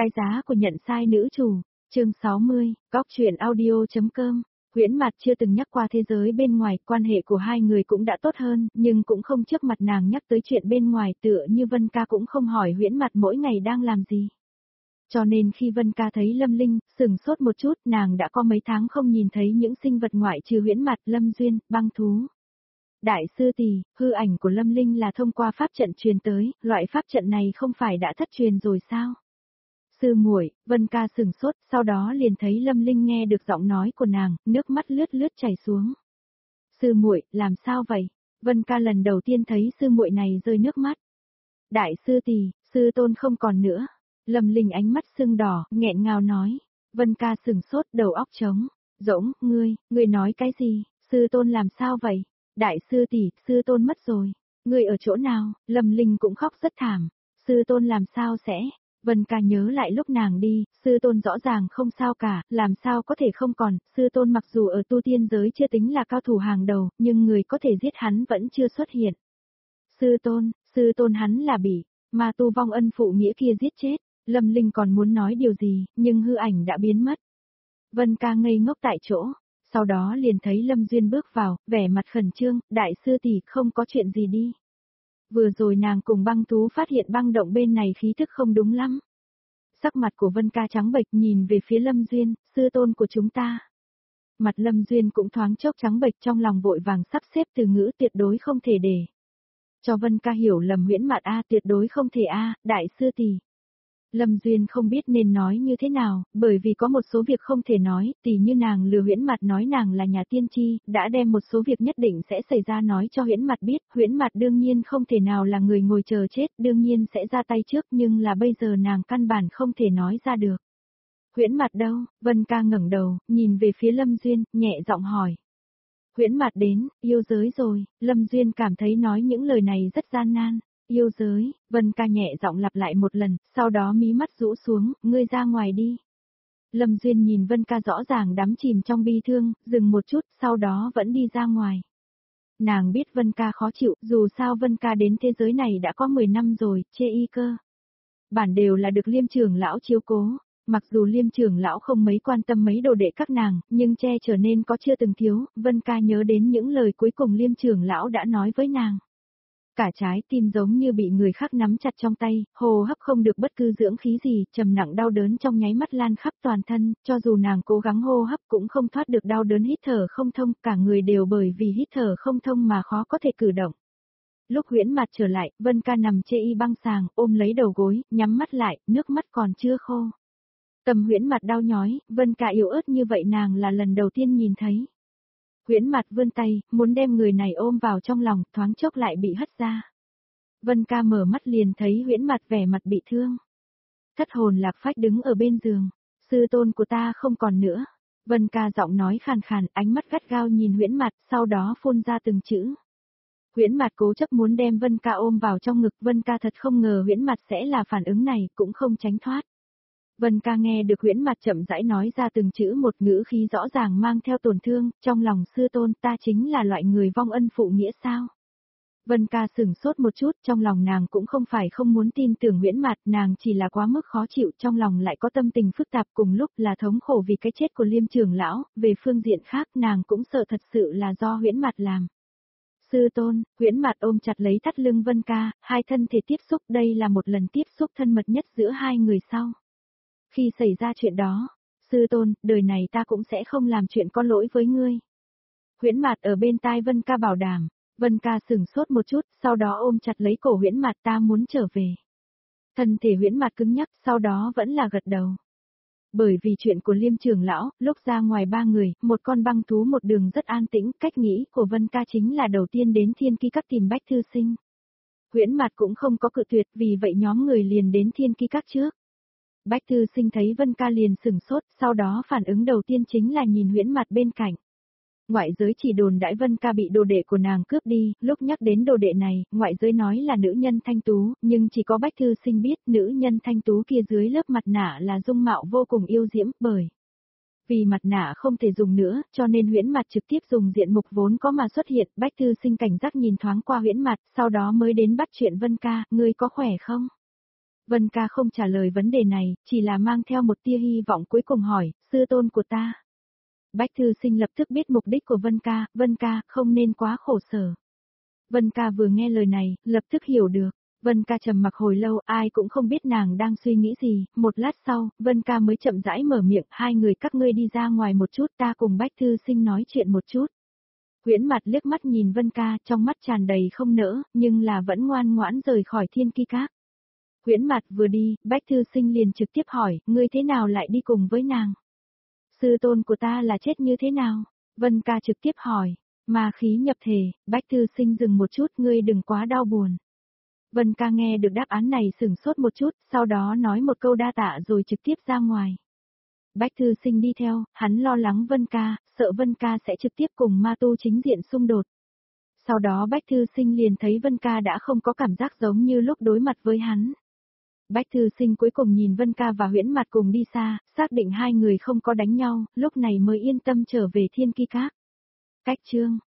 Cái giá của nhận sai nữ chủ, chương 60, góc truyện audio.com. Huyễn Mạt chưa từng nhắc qua thế giới bên ngoài, quan hệ của hai người cũng đã tốt hơn, nhưng cũng không trước mặt nàng nhắc tới chuyện bên ngoài, tựa như Vân Ca cũng không hỏi Huyễn Mạt mỗi ngày đang làm gì. Cho nên khi Vân Ca thấy Lâm Linh, sừng sốt một chút, nàng đã có mấy tháng không nhìn thấy những sinh vật ngoại trừ Huyễn Mạt, Lâm Duyên, băng thú. Đại sư tỷ, hư ảnh của Lâm Linh là thông qua pháp trận truyền tới, loại pháp trận này không phải đã thất truyền rồi sao? Sư muội, Vân Ca sừng sốt, sau đó liền thấy Lâm Linh nghe được giọng nói của nàng, nước mắt lướt lướt chảy xuống. Sư muội, làm sao vậy? Vân Ca lần đầu tiên thấy sư muội này rơi nước mắt. Đại sư tỷ, sư tôn không còn nữa. Lâm Linh ánh mắt sưng đỏ, nghẹn ngào nói. Vân Ca sừng sốt, đầu óc trống. Dỗng, ngươi nói cái gì? Sư tôn làm sao vậy? Đại sư tỷ, sư tôn mất rồi. Ngươi ở chỗ nào? Lâm Linh cũng khóc rất thảm. Sư tôn làm sao sẽ? Vân Ca nhớ lại lúc nàng đi, sư tôn rõ ràng không sao cả, làm sao có thể không còn, sư tôn mặc dù ở tu tiên giới chưa tính là cao thủ hàng đầu, nhưng người có thể giết hắn vẫn chưa xuất hiện. Sư tôn hắn là bị ma tu vong ân phụ nghĩa kia giết chết. Lâm Linh còn muốn nói điều gì, nhưng hư ảnh đã biến mất. Vân Ca ngây ngốc tại chỗ, sau đó liền thấy Lâm Duyên bước vào, vẻ mặt khẩn trương, đại sư tỷ không có chuyện gì đi. Vừa rồi nàng cùng băng thú phát hiện băng động bên này khí thức không đúng lắm. Sắc mặt của Vân Ca trắng bệch nhìn về phía Lâm Duyên, sư tôn của chúng ta. Mặt Lâm Duyên cũng thoáng chốc trắng bệch, trong lòng vội vàng sắp xếp từ ngữ tuyệt đối không thể để cho Vân Ca hiểu lầm Huyễn Mạt tuyệt đối không thể đại sư tỷ. Lâm Duyên không biết nên nói như thế nào, bởi vì có một số việc không thể nói, tỉ như nàng lừa Huyễn Mạt nói nàng là nhà tiên tri, đã đem một số việc nhất định sẽ xảy ra nói cho Huyễn Mạt biết, Huyễn Mạt đương nhiên không thể nào là người ngồi chờ chết, đương nhiên sẽ ra tay trước, nhưng là bây giờ nàng căn bản không thể nói ra được. Huyễn Mạt đâu? Vân Ca ngẩng đầu, nhìn về phía Lâm Duyên, nhẹ giọng hỏi. Huyễn Mạt đến, yêu giới rồi. Lâm Duyên cảm thấy nói những lời này rất gian nan. Yêu giới, Vân Ca nhẹ giọng lặp lại một lần, sau đó mí mắt rũ xuống, ngươi ra ngoài đi. Lâm Duyên nhìn Vân Ca rõ ràng đắm chìm trong bi thương, dừng một chút, sau đó vẫn đi ra ngoài. Nàng biết Vân Ca khó chịu, dù sao Vân Ca đến thế giới này đã có 10 năm rồi, chê y cơ. Bản đều là được Liêm trưởng lão chiếu cố, mặc dù Liêm trưởng lão không mấy quan tâm mấy đồ đệ các nàng, nhưng che chở nên có chưa từng thiếu, Vân Ca nhớ đến những lời cuối cùng Liêm trưởng lão đã nói với nàng. Cả trái tim giống như bị người khác nắm chặt trong tay, hô hấp không được bất cứ dưỡng khí gì, trầm nặng đau đớn trong nháy mắt lan khắp toàn thân, cho dù nàng cố gắng hô hấp cũng không thoát được đau đớn, hít thở không thông, cả người đều bởi vì hít thở không thông mà khó có thể cử động. Lúc Huyễn Mạt trở lại, Vân Ca nằm chê y băng sàng, ôm lấy đầu gối, nhắm mắt lại, nước mắt còn chưa khô. Tâm Huyễn Mạt đau nhói, Vân Ca yếu ớt như vậy nàng là lần đầu tiên nhìn thấy. Huyễn Mạt vươn tay, muốn đem người này ôm vào trong lòng, thoáng chốc lại bị hất ra. Vân Ca mở mắt liền thấy Huyễn Mạt vẻ mặt bị thương. Thất hồn lạc phách đứng ở bên giường, sư tôn của ta không còn nữa. Vân Ca giọng nói khàn khàn, ánh mắt gắt gao nhìn Huyễn Mạt, sau đó phun ra từng chữ. Huyễn Mạt cố chấp muốn đem Vân Ca ôm vào trong ngực, Vân Ca thật không ngờ Huyễn Mạt sẽ là phản ứng này, cũng không tránh thoát. Vân Ca nghe được Huyễn Mạt chậm rãi nói ra từng chữ một, ngữ khí rõ ràng mang theo tổn thương, trong lòng sư tôn ta chính là loại người vong ân phụ nghĩa sao? Vân Ca sửng sốt một chút, trong lòng nàng cũng không phải không muốn tin tưởng Huyễn Mạt, nàng chỉ là quá mức khó chịu, trong lòng lại có tâm tình phức tạp, cùng lúc là thống khổ vì cái chết của Liêm trưởng lão, về phương diện khác nàng cũng sợ thật sự là do Huyễn Mạt làm. Sư tôn, Huyễn Mạt ôm chặt lấy thắt lưng Vân Ca, hai thân thể tiếp xúc, đây là một lần tiếp xúc thân mật nhất giữa hai người sau. Khi xảy ra chuyện đó, sư tôn, đời này ta cũng sẽ không làm chuyện có lỗi với ngươi. Huyễn Mạt ở bên tai Vân Ca bảo đảm. Vân Ca sửng sốt một chút, sau đó ôm chặt lấy cổ Huyễn Mạt, ta muốn trở về. Thân thể Huyễn Mạt cứng nhắc, sau đó vẫn là gật đầu. Bởi vì chuyện của Liêm trưởng lão, lúc ra ngoài ba người, một con băng thú một đường rất an tĩnh, cách nghĩ của Vân Ca chính là đầu tiên đến Thiên Ki Các tìm Bách Thư Sinh. Huyễn Mạt cũng không có cự tuyệt, vì vậy nhóm người liền đến Thiên Ki Các trước. Bách Thư Sinh thấy Vân Ca liền sửng sốt, sau đó phản ứng đầu tiên chính là nhìn Huyễn Mạt bên cạnh. Ngoại giới chỉ đồn đãi Vân Ca bị đồ đệ của nàng cướp đi, lúc nhắc đến đồ đệ này, ngoại giới nói là nữ nhân thanh tú, nhưng chỉ có Bách Thư Sinh biết nữ nhân thanh tú kia dưới lớp mặt nạ là dung mạo vô cùng yêu diễm, bởi vì mặt nạ không thể dùng nữa, cho nên Huyễn Mạt trực tiếp dùng diện mục vốn có mà xuất hiện. Bách Thư Sinh cảnh giác nhìn thoáng qua Huyễn Mạt, sau đó mới đến bắt chuyện Vân Ca, ngươi có khỏe không? Vân ca không trả lời vấn đề này, chỉ là mang theo một tia hy vọng cuối cùng hỏi, sư tôn của ta. Bách Thư Sinh lập tức biết mục đích của Vân ca không nên quá khổ sở. Vân ca vừa nghe lời này, lập tức hiểu được. Vân ca trầm mặc hồi lâu, ai cũng không biết nàng đang suy nghĩ gì, một lát sau, Vân ca mới chậm rãi mở miệng, hai người các ngươi đi ra ngoài một chút, ta cùng Bách Thư Sinh nói chuyện một chút. Huyễn Mặt liếc mắt nhìn Vân ca, trong mắt tràn đầy không nỡ, nhưng là vẫn ngoan ngoãn rời khỏi Thiên Ki Các. Huyễn Mặt vừa đi, Bách Thư Sinh liền trực tiếp hỏi, ngươi thế nào lại đi cùng với nàng? Sư tôn của ta là chết như thế nào? Vân ca trực tiếp hỏi, ma khí nhập thể, Bách Thư Sinh dừng một chút, ngươi đừng quá đau buồn. Vân ca nghe được đáp án này sửng sốt một chút, sau đó nói một câu đa tạ rồi trực tiếp ra ngoài. Bách Thư Sinh đi theo, hắn lo lắng Vân ca, sợ Vân ca sẽ trực tiếp cùng ma tu chính diện xung đột. Sau đó Bách Thư Sinh liền thấy Vân ca đã không có cảm giác giống như lúc đối mặt với hắn. Bách Thư Sinh cuối cùng nhìn Vân ca và Huyễn Mặt cùng đi xa, xác định hai người không có đánh nhau, lúc này mới yên tâm trở về Thiên Ki Các. Cách chương